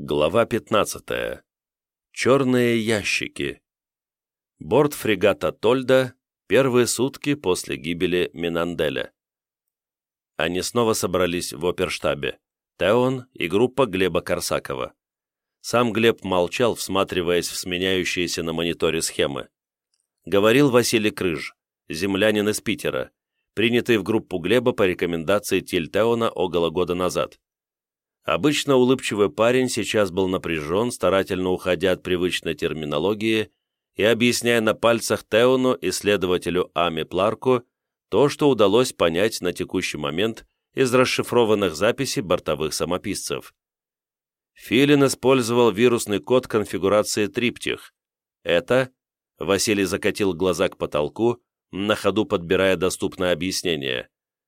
Глава 15. Черные ящики. Борт фрегата «Тольда», первые сутки после гибели Минанделя. Они снова собрались в оперштабе. Теон и группа Глеба Корсакова. Сам Глеб молчал, всматриваясь в сменяющиеся на мониторе схемы. Говорил Василий Крыж, землянин из Питера, принятый в группу Глеба по рекомендации Тиль Теона около года назад. Обычно улыбчивый парень сейчас был напряжен, старательно уходя от привычной терминологии и объясняя на пальцах Теону и следователю Ами Пларку то, что удалось понять на текущий момент из расшифрованных записей бортовых самописцев. Филин использовал вирусный код конфигурации триптих. Это, Василий закатил глаза к потолку, на ходу подбирая доступное объяснение.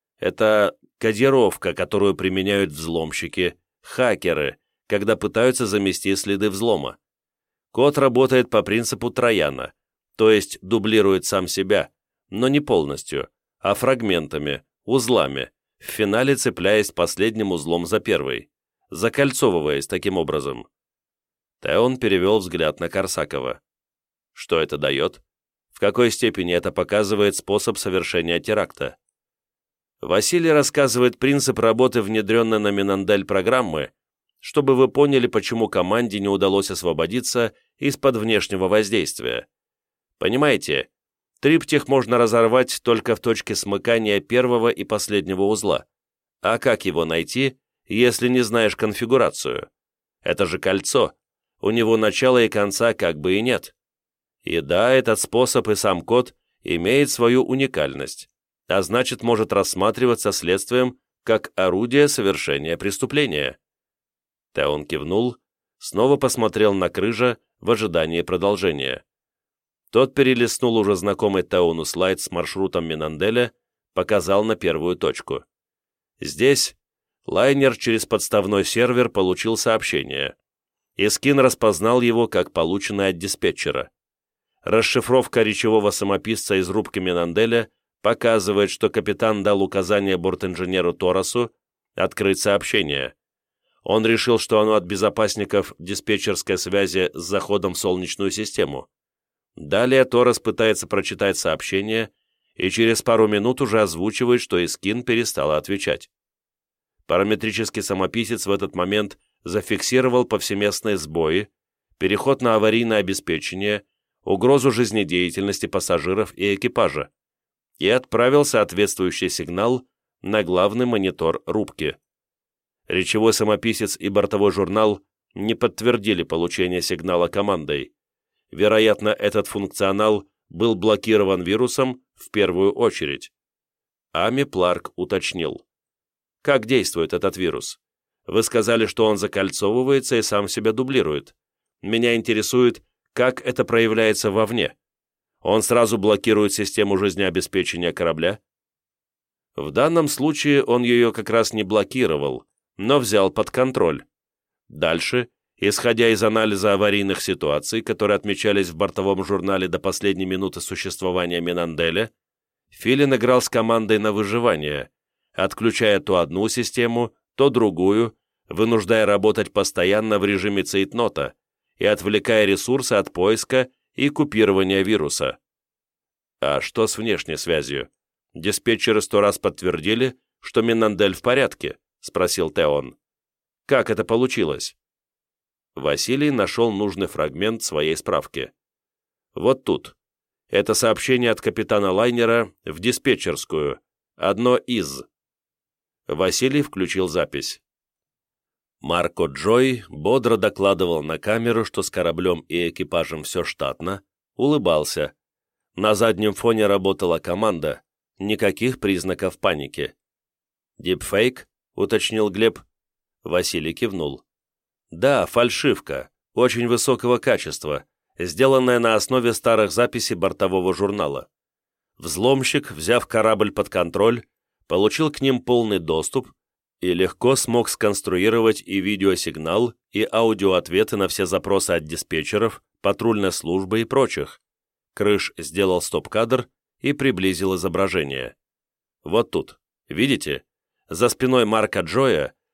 Это кодировка, которую применяют взломщики, хакеры, когда пытаются замести следы взлома. Код работает по принципу Трояна, то есть дублирует сам себя, но не полностью, а фрагментами, узлами, в финале цепляясь последним узлом за первый, закольцовываясь таким образом. Теон перевел взгляд на Корсакова. Что это дает? В какой степени это показывает способ совершения теракта? Василий рассказывает принцип работы внедренной на Минандель программы, чтобы вы поняли, почему команде не удалось освободиться из-под внешнего воздействия. Понимаете, триптих можно разорвать только в точке смыкания первого и последнего узла. А как его найти, если не знаешь конфигурацию? Это же кольцо, у него начала и конца как бы и нет. И да, этот способ и сам код имеет свою уникальность, а значит, может рассматриваться следствием как орудие совершения преступления. Теон кивнул, снова посмотрел на Крыжа в ожидании продолжения. Тот перелистнул уже знакомый Теону слайд с маршрутом Минанделя, показал на первую точку. Здесь лайнер через подставной сервер получил сообщение. Искин распознал его как полученное от диспетчера. Расшифровка речевого самописца из рубки Минанделя показывает, что капитан дал указание бортинженеру Торосу открыть сообщение. Он решил, что оно от безопасников диспетчерской связи с заходом в Солнечную систему. Далее Торос пытается прочитать сообщение и через пару минут уже озвучивает, что Искин перестала отвечать. Параметрический самописец в этот момент зафиксировал повсеместные сбои, переход на аварийное обеспечение, угрозу жизнедеятельности пассажиров и экипажа, и отправил соответствующий сигнал на главный монитор рубки. Речевой самописец и бортовой журнал не подтвердили получение сигнала командой. Вероятно, этот функционал был блокирован вирусом в первую очередь. Ами Пларк уточнил. Как действует этот вирус? Вы сказали, что он закольцовывается и сам себя дублирует. Меня интересует, как это проявляется вовне. Он сразу блокирует систему жизнеобеспечения корабля? В данном случае он ее как раз не блокировал, но взял под контроль. Дальше, исходя из анализа аварийных ситуаций, которые отмечались в бортовом журнале до последней минуты существования Минанделя, Филин играл с командой на выживание, отключая то одну систему, то другую, вынуждая работать постоянно в режиме цейтнота и отвлекая ресурсы от поиска и купирования вируса. А что с внешней связью? Диспетчеры 100 раз подтвердили, что Минандель в порядке, спросил Теон. Как это получилось? Василий нашел нужный фрагмент своей справки. Вот тут. Это сообщение от капитана лайнера в диспетчерскую. Одно из. Василий включил запись. Марко Джой бодро докладывал на камеру, что с кораблем и экипажем все штатно, улыбался. На заднем фоне работала команда, никаких признаков паники. «Дипфейк?» — уточнил Глеб. Василий кивнул. «Да, фальшивка, очень высокого качества, сделанная на основе старых записей бортового журнала. Взломщик, взяв корабль под контроль, получил к ним полный доступ и легко смог сконструировать и видеосигнал, и аудиоответы на все запросы от диспетчеров, патрульной службы и прочих. Крыж сделал стоп-кадр и приблизил изображение. Вот тут, видите? За спиной Марка Джоя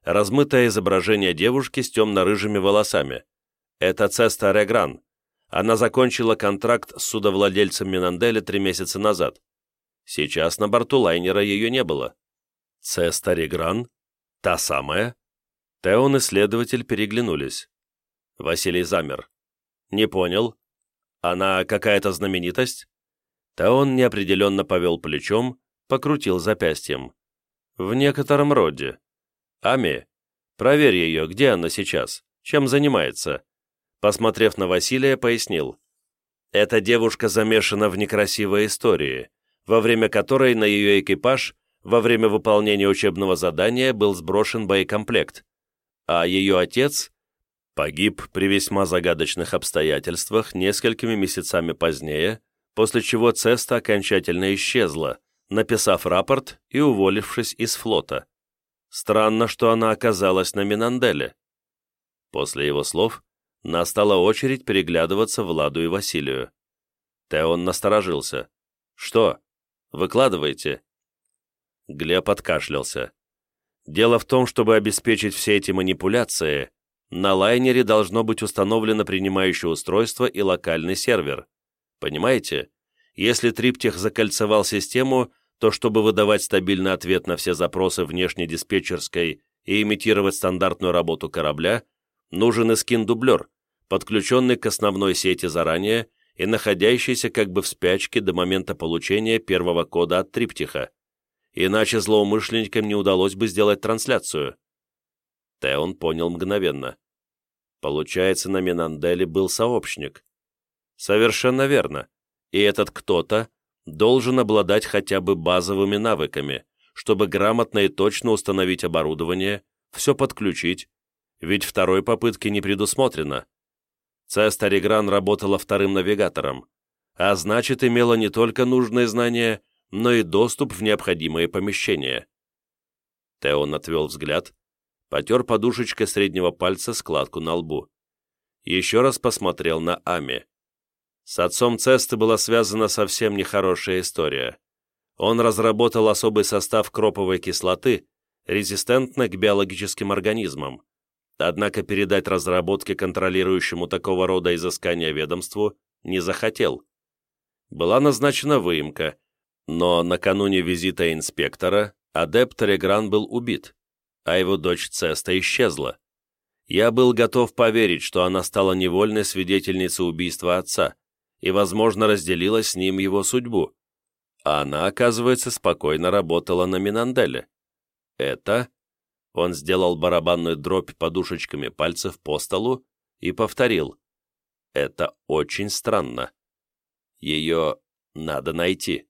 размытое изображение девушки с темно-рыжими волосами. Это Цеста Регран. Она закончила контракт с судовладельцем Минанделя 3 месяца назад. Сейчас на борту лайнера ее не было. Цеста Регран? Та самая? Теон и следователь переглянулись. Василий замер. «Не понял. Она какая-то знаменитость?» Теон неопределенно повел плечом, покрутил запястьем. «В некотором роде. Ами, проверь ее, где она сейчас, чем занимается». Посмотрев на Василия, пояснил. «Эта девушка замешана в некрасивой истории, во время которой на ее экипаж во время выполнения учебного задания был сброшен боекомплект, а ее отец погиб при весьма загадочных обстоятельствах несколькими месяцами позднее, после чего Цеста окончательно исчезла, написав рапорт и уволившись из флота. Странно, что она оказалась на Минанделе». После его слов настала очередь переглядываться Владу и Василию. Теон насторожился. «Что? Выкладывайте». Глеб откашлялся. «Дело в том, чтобы обеспечить все эти манипуляции, на лайнере должно быть установлено принимающее устройство и локальный сервер. Понимаете? Если Триптих закольцевал систему, то чтобы выдавать стабильный ответ на все запросы внешнедиспетчерской и имитировать стандартную работу корабля, нужен эскин-дублер, подключенный к основной сети заранее и находящийся как бы в спячке до момента получения первого кода от Триптиха. Иначе злоумышленникам не удалось бы сделать трансляцию». Теон понял мгновенно. Получается, на Минанделе был сообщник. Совершенно верно. И этот кто-то должен обладать хотя бы базовыми навыками, чтобы грамотно и точно установить оборудование, все подключить, ведь второй попытки не предусмотрено. Цеста Регран работала вторым навигатором, а значит, имела не только нужные знания, но и доступ в необходимые помещения. Теон отвел взгляд, потер подушечкой среднего пальца складку на лбу. Еще раз посмотрел на Ами. С отцом Цесты была связана совсем нехорошая история. Он разработал особый состав кроповой кислоты, резистентный к биологическим организмам. Однако передать разработки контролирующему такого рода изыскания ведомству не захотел. Была назначена выемка, но накануне визита инспектора адепт Регран был убит, а его дочь Цеста исчезла. Я был готов поверить, что она стала невольной свидетельницей убийства отца и, возможно, разделила с ним его судьбу. А она, оказывается, спокойно работала на Минанделе. Это... Он сделал барабанную дробь подушечками пальцев по столу и повторил. Это очень странно. Ее надо найти.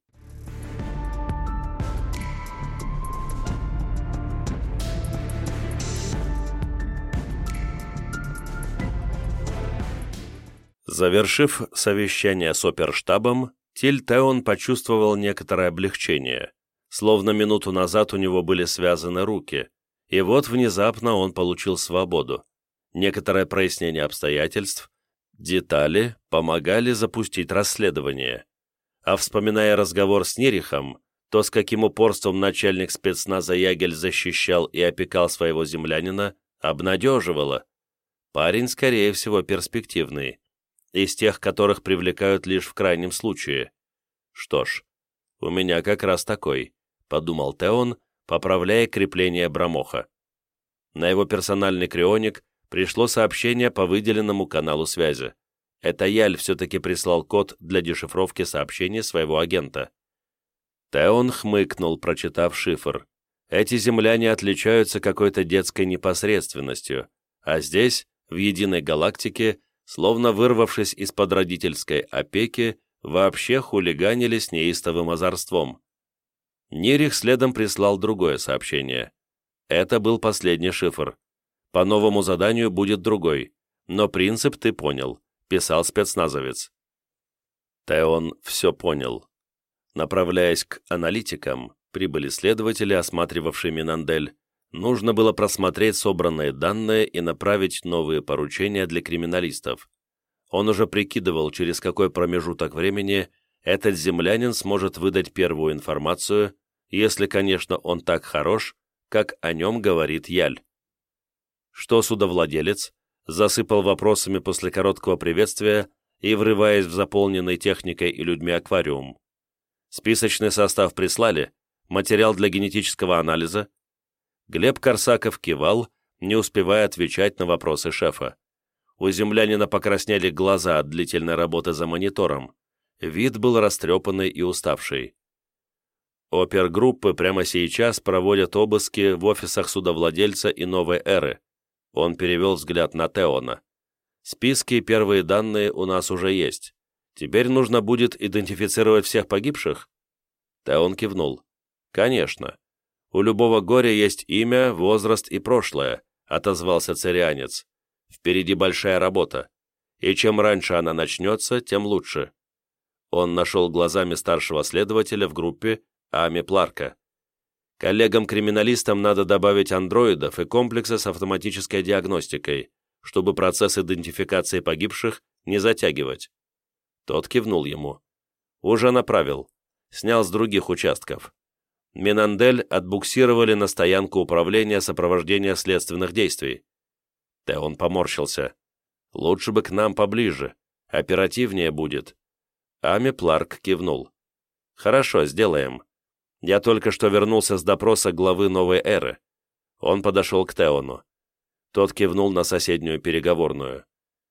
Завершив совещание с оперштабом, Тиль Теон почувствовал некоторое облегчение, словно минуту назад у него были связаны руки, и вот внезапно он получил свободу. Некоторое прояснение обстоятельств, детали помогали запустить расследование. А вспоминая разговор с Нерихом, то, с каким упорством начальник спецназа Ягель защищал и опекал своего землянина, обнадеживало. Парень, скорее всего, перспективный, из тех, которых привлекают лишь в крайнем случае. Что ж, у меня как раз такой, подумал Теон, поправляя крепление брамоха. На его персональный крионик пришло сообщение по выделенному каналу связи. Это Яль все-таки прислал код для дешифровки сообщения своего агента. Теон хмыкнул, прочитав шифр. Эти земляне отличаются какой-то детской непосредственностью, а здесь, в единой галактике, словно вырвавшись из-под родительской опеки, вообще хулиганили с неистовым озорством. Нерих следом прислал другое сообщение. Это был последний шифр. По новому заданию будет другой, но принцип ты понял, писал спецназовец. Теон все понял. Направляясь к аналитикам, прибыли следователи, осматривавшие Минандель. Нужно было просмотреть собранные данные и направить новые поручения для криминалистов. Он уже прикидывал, через какой промежуток времени этот землянин сможет выдать первую информацию, если, конечно, он так хорош, как о нем говорит Яль. что судовладелец засыпал вопросами после короткого приветствия и врываясь в заполненный техникой и людьми аквариум. Списочный состав прислали, материал для генетического анализа. Глеб Корсаков кивал, не успевая отвечать на вопросы шефа. У землянина покраснели глаза от длительной работы за монитором. Вид был растрепанный и уставший. Опергруппы прямо сейчас проводят обыски в офисах судовладельца и Новой Эры. Он перевел взгляд на Теона. Списки и первые данные у нас уже есть. Теперь нужно будет идентифицировать всех погибших? Теон кивнул. Конечно. У любого горя есть имя, возраст и прошлое, отозвался царианец. Впереди большая работа. И чем раньше она начнется, тем лучше. Он нашел глазами старшего следователя в группе Ами Пларка. Коллегам-криминалистам надо добавить андроидов и комплексы с автоматической диагностикой, чтобы процесс идентификации погибших не затягивать. Тот кивнул ему. Уже направил. Снял с других участков. Минандель отбуксировали на стоянку управления сопровождения следственных действий. Теон поморщился. Лучше бы к нам поближе. Оперативнее будет. Ами Пларк кивнул. Хорошо, сделаем. Я только что вернулся с допроса главы Новой Эры. Он подошел к Теону. Тот кивнул на соседнюю переговорную.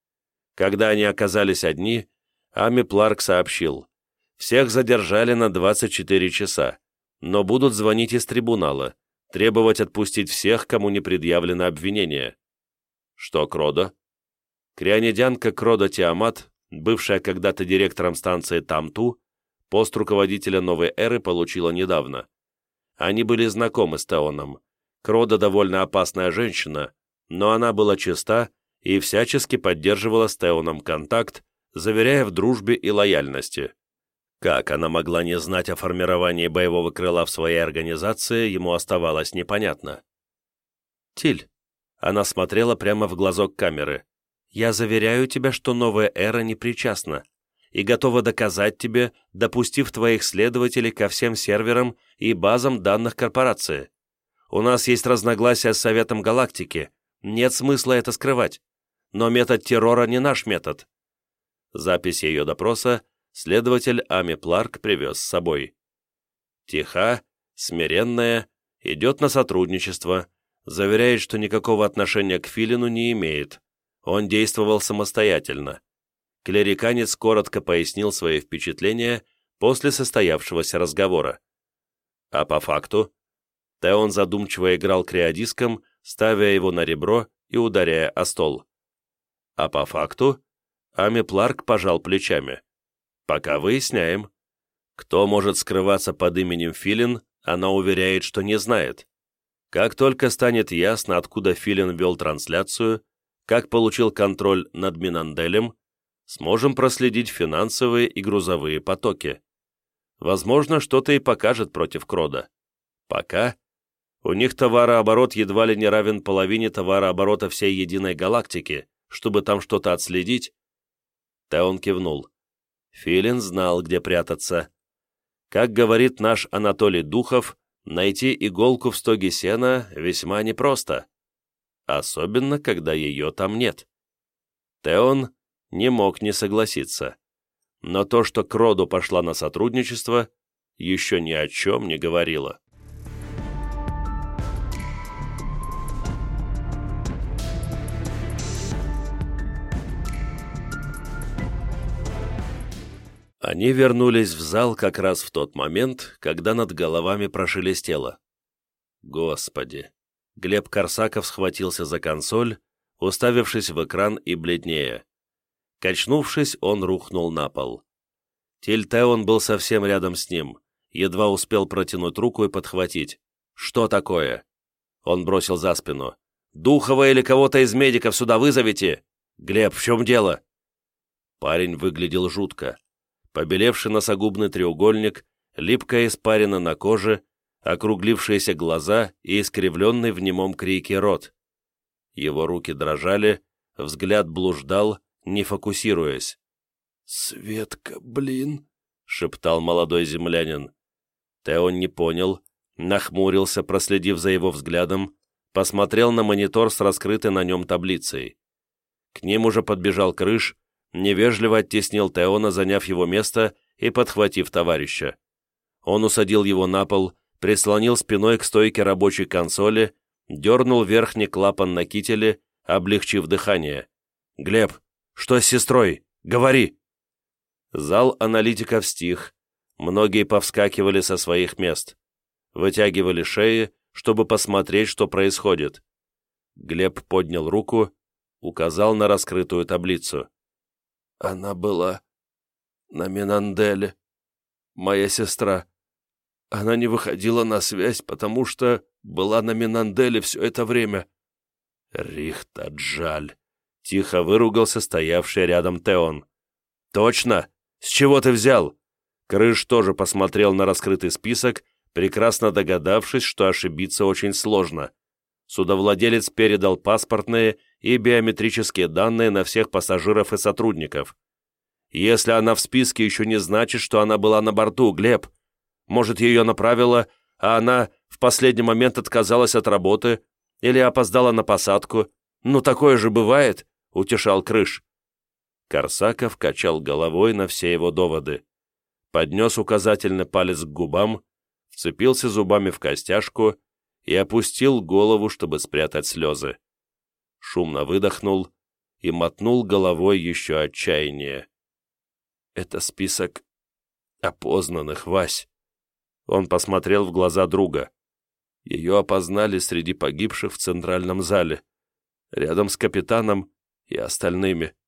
Когда они оказались одни, Ами Пларк сообщил. Всех задержали на 24 часа, но будут звонить из трибунала, требовать отпустить всех, кому не предъявлено обвинение. Что, Кродо? Крионидянка Кродо Тиамат, бывшая когда-то директором станции Тамту, пост руководителя Новой Эры получила недавно. Они были знакомы с Теоном. Кродо довольно опасная женщина, но она была чиста и всячески поддерживала с Теоном контакт, заверяя в дружбе и лояльности. Как она могла не знать о формировании боевого крыла в своей организации, ему оставалось непонятно. «Тиль», — она смотрела прямо в глазок камеры, «я заверяю тебя, что Новая Эра не причастна и готова доказать тебе, допустив твоих следователей ко всем серверам и базам данных корпорации. У нас есть разногласия с Советом Галактики, нет смысла это скрывать, но метод террора не наш метод». Запись ее допроса следователь Ами Пларк привез с собой. Тиха, смиренная, идет на сотрудничество, заверяет, что никакого отношения к Филину не имеет. Он действовал самостоятельно. Клериканец коротко пояснил свои впечатления после состоявшегося разговора. А по факту? Теон задумчиво играл криодиском, ставя его на ребро и ударяя о стол. А по факту? Ами Пларк пожал плечами. Пока выясняем. Кто может скрываться под именем Филин, она уверяет, что не знает. Как только станет ясно, откуда Филин вел трансляцию, как получил контроль над Минанделем, сможем проследить финансовые и грузовые потоки. Возможно, что-то и покажет против Крода. Пока у них товарооборот едва ли не равен половине товарооборота всей единой галактики, чтобы там что-то отследить. Теон кивнул. Филин знал, где прятаться. Как говорит наш Анатолий Духов, найти иголку в стоге сена весьма непросто. Особенно, когда ее там нет. Теон не мог не согласиться. Но то, что Кроду пошла на сотрудничество, еще ни о чем не говорило. Они вернулись в зал как раз в тот момент, когда над головами прошелестело. Господи! Глеб Корсаков схватился за консоль, уставившись в экран и бледнее. Качнувшись, он рухнул на пол. Тильтеон был совсем рядом с ним, едва успел протянуть руку и подхватить. «Что такое?» Он бросил за спину. «Духова или кого-то из медиков сюда вызовите!» «Глеб, в чем дело?» Парень выглядел жутко. Побелевший носогубный треугольник, липкая испарина на коже, округлившиеся глаза и искривленный в немом крике рот. Его руки дрожали, взгляд блуждал, не фокусируясь. «Светка, блин!» — шептал молодой землянин. Теон не понял, нахмурился, проследив за его взглядом, посмотрел на монитор с раскрытой на нем таблицей. К ним уже подбежал Крыш, невежливо оттеснил Теона, заняв его место и подхватив товарища. Он усадил его на пол, прислонил спиной к стойке рабочей консоли, дернул верхний клапан на кителе, облегчив дыхание. «Глеб, что с сестрой? Говори!» Зал аналитиков стих. Многие повскакивали со своих мест. Вытягивали шеи, чтобы посмотреть, что происходит. Глеб поднял руку, указал на раскрытую таблицу. «Она была на Минанделе. Моя сестра. Она не выходила на связь, потому что была на Минанделе все это время». «Рихтаджаль», — тихо выругался стоявший рядом Теон. «Точно? С чего ты взял?» Крыш тоже посмотрел на раскрытый список, прекрасно догадавшись, что ошибиться очень сложно. Судовладелец передал паспортные и биометрические данные на всех пассажиров и сотрудников. «Если она в списке, еще не значит, что она была на борту, Глеб. Может, ее направило, а она в последний момент отказалась от работы или опоздала на посадку. Ну, такое же бывает», — утешал Крыш. Корсаков качал головой на все его доводы. Поднес указательный палец к губам, вцепился зубами в костяшку и опустил голову, чтобы спрятать слезы. Шумно выдохнул и мотнул головой еще отчаяннее. «Это список опознанных, Вась». Он посмотрел в глаза друга. Ее опознали среди погибших в центральном зале, рядом с капитаном и остальными.